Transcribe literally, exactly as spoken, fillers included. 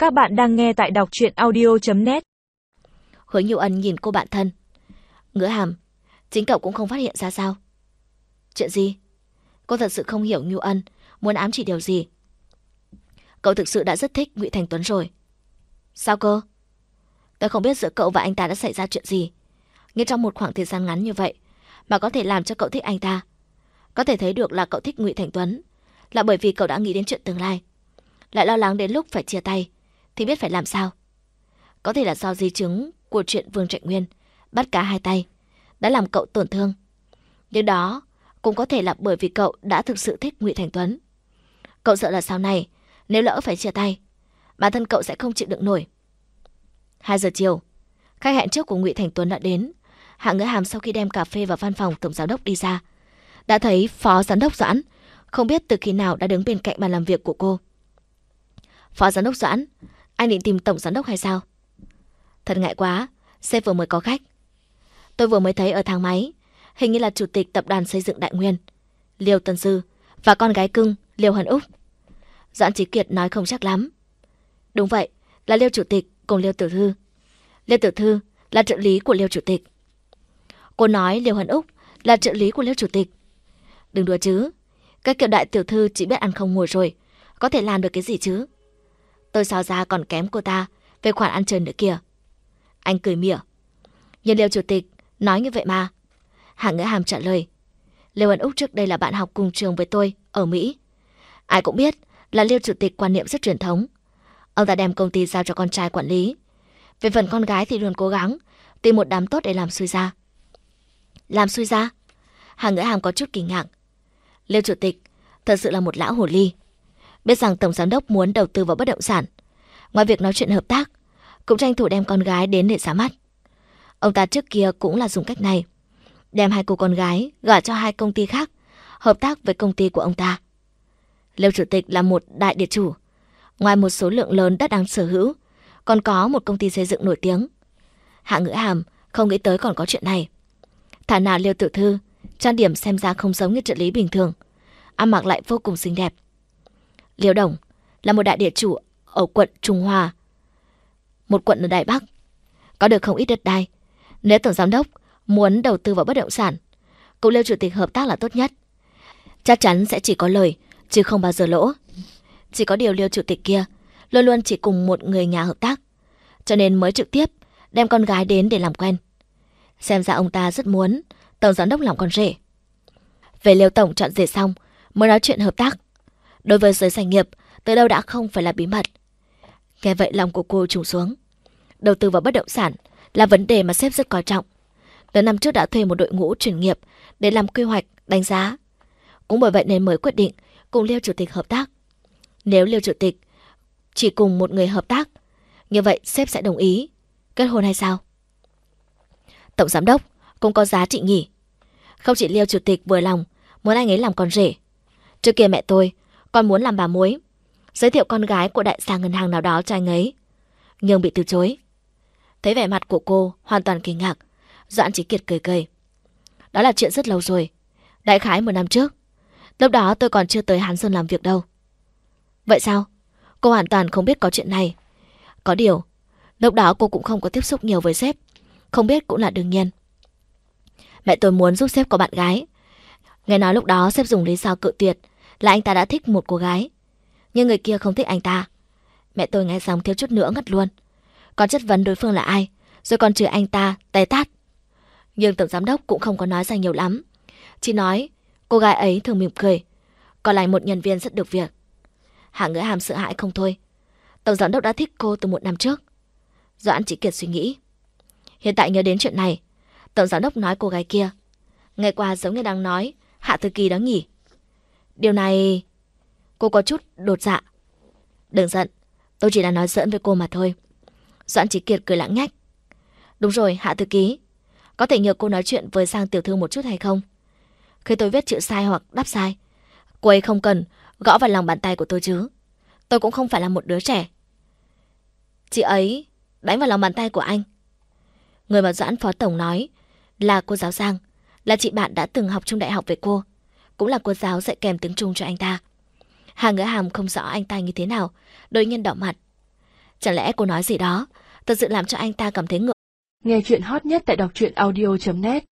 Các bạn đang nghe tại đọc truyện audio chấm net. Hứa Nhu Ân nhìn cô bạn thân. Ngữ hàm, chính cậu cũng không phát hiện ra sao? Chuyện gì? Cô thật sự không hiểu Nhu Ân muốn ám chỉ điều gì. Cậu thực sự đã rất thích Ngụy Thành Tuấn rồi. Sao cơ? Tôi không biết giữa cậu và anh ta đã xảy ra chuyện gì, nhưng trong một khoảng thời gian ngắn như vậy mà có thể làm cho cậu thích anh ta. Có thể thấy được là cậu thích Ngụy Thành Tuấn là bởi vì cậu đã nghĩ đến chuyện tương lai, lại lo lắng đến lúc phải chia tay thì biết phải làm sao. Có thể là do di chứng của chuyện Vương Trạch Nguyên bắt cá hai tay đã làm cậu tổn thương, nhưng đó cũng có thể là bởi vì cậu đã thực sự thích Ngụy Thành Tuấn. Cậu sợ là sau này nếu lỡ phải chia tay, bản thân cậu sẽ không chịu đựng nổi. Hai giờ chiều, khách hẹn trước của Ngụy Thành Tuấn đã đến. Hạ Ngữ Hàm sau khi đem cà phê vào văn phòng tổng giám đốc đi ra, đã thấy phó giám đốc Doãn không biết từ khi nào đã đứng bên cạnh bàn làm việc của cô. Phó giám đốc Doãn, anh định tìm tổng giám đốc hay sao? Thật ngại quá, sếp vừa mới có khách. Tôi vừa mới thấy ở thang máy, hình như là chủ tịch tập đoàn xây dựng Đại Nguyên, Liêu Tân Dư, và con gái cưng Liêu Hân Úc. Doãn Chí Kiệt nói không chắc lắm. Đúng vậy, là Liêu chủ tịch cùng Liêu tiểu thư. Liêu tiểu thư là trợ lý của Liêu chủ tịch. Cô nói Liêu Hân Úc là trợ lý của Liêu chủ tịch. Đừng đùa chứ, cái kiểu đại tiểu thư chỉ biết ăn không ngồi rồi, có thể làm được cái gì chứ? Tôi so ra còn kém cô ta về khoản ăn chơi nữa kìa. Anh cười mỉa. Nhưng Liêu chủ tịch nói như vậy mà. Hạ Ngữ Hàm trả lời. Liêu Hân Úc trước đây là bạn học cùng trường với tôi ở Mỹ. Ai cũng biết là Liêu chủ tịch quan niệm rất truyền thống. Ông ta đem công ty giao cho con trai quản lý. Về phần con gái thì luôn cố gắng tìm một đám tốt để làm xui ra. Làm xui ra? Hạ Ngữ Hàm có chút kinh ngạc. Liêu chủ tịch thật sự là một lão hồ ly. Biết rằng tổng giám đốc muốn đầu tư vào bất động sản, ngoài việc nói chuyện hợp tác, cũng tranh thủ đem con gái đến để ra mắt. Ông ta trước kia cũng là dùng cách này, đem hai cô con gái gả cho hai công ty khác, hợp tác với công ty của ông ta. Liêu chủ tịch là một đại địa chủ, ngoài một số lượng lớn đất đang sở hữu, còn có một công ty xây dựng nổi tiếng. Hạ Ngữ Hàm không nghĩ tới còn có chuyện này. Thả nào Liêu tiểu thư trang điểm xem ra không giống như trợ lý bình thường, ăn mặc lại vô cùng xinh đẹp. Liêu Đồng là một đại địa chủ ở quận Trung Hoa, một quận ở Đài Bắc, có được không ít đất đai. Nếu tổng giám đốc muốn đầu tư vào bất động sản, cùng Liêu chủ tịch hợp tác là tốt nhất. Chắc chắn sẽ chỉ có lời, chứ không bao giờ lỗ. Chỉ có điều Liêu chủ tịch kia luôn luôn chỉ cùng một người nhà hợp tác, cho nên mới trực tiếp đem con gái đến để làm quen. Xem ra ông ta rất muốn tổng giám đốc làm con rể. Về Liêu tổng chọn rể xong mới nói chuyện hợp tác. Đối với giới doanh nghiệp, từ đâu đã không phải là bí mật. Nghe vậy lòng của cô trùng xuống. Đầu tư vào bất động sản là vấn đề mà sếp rất coi trọng. Từ năm trước đã thuê một đội ngũ chuyên nghiệp để làm quy hoạch, đánh giá. Cũng bởi vậy nên mới quyết định cùng Liêu chủ tịch hợp tác. Nếu Liêu chủ tịch chỉ cùng một người hợp tác, như vậy sếp sẽ đồng ý kết hôn hay sao? Tổng giám đốc cũng có giá trị nhỉ. Không chỉ Liêu chủ tịch vừa lòng muốn anh ấy làm con rể. Trước kia mẹ tôi còn muốn làm bà mối, giới thiệu con gái của đại gia ngân hàng nào đó cho anh ấy, nhưng bị từ chối. Thấy vẻ mặt của cô hoàn toàn kinh ngạc, Doãn Chí Kiệt cười cười. Đó là chuyện rất lâu rồi, đại khái một năm trước. Lúc đó tôi còn chưa tới Hán Sơn làm việc đâu. Vậy sao? Cô hoàn toàn không biết có chuyện này. Có điều, lúc đó cô cũng không có tiếp xúc nhiều với sếp, không biết cũng là đương nhiên. Mẹ tôi muốn giúp sếp có bạn gái. Nghe nói lúc đó sếp dùng lý do cự tuyệt là anh ta đã thích một cô gái, nhưng người kia không thích anh ta. Mẹ tôi nghe xong thiếu chút nữa ngất luôn, còn chất vấn đối phương là ai, rồi còn chửi anh ta tay tát. Nhưng tổng giám đốc cũng không có nói ra nhiều lắm, chỉ nói cô gái ấy thường mỉm cười, còn là một nhân viên rất được việc. Hạ Ngữ Hàm sợ hãi không thôi. Tổng giám đốc đã thích cô từ một năm trước. Doãn Chí Kiệt suy nghĩ. Hiện tại nhớ đến chuyện này, tổng giám đốc nói cô gái kia, nghe qua giống như đang nói Hạ Thư Kỳ đó nhỉ. Điều này... Cô có chút đột dạ. Đừng giận, tôi chỉ là nói giỡn với cô mà thôi. Doãn Chí Kiệt cười lãng nhách. Đúng rồi, Hạ Thư Ký, có thể nhờ cô nói chuyện với Giang tiểu thư một chút hay không? Khi tôi viết chữ sai hoặc đáp sai, cô ấy không cần gõ vào lòng bàn tay của tôi chứ. Tôi cũng không phải là một đứa trẻ. Chị ấy đánh vào lòng bàn tay của anh. Người mà Doãn phó tổng nói là cô giáo Giang, là chị bạn đã từng học chung đại học với cô, cũng là cô giáo dạy kèm tiếng Trung cho anh ta. Hạ Ngữ Hàm không rõ anh ta như thế nào, đột nhiên đỏ mặt. Chẳng lẽ cô nói gì đó thật sự làm cho anh ta cảm thấy ngượng? Nghe chuyện hot nhất tại đọc truyện audio chấm net.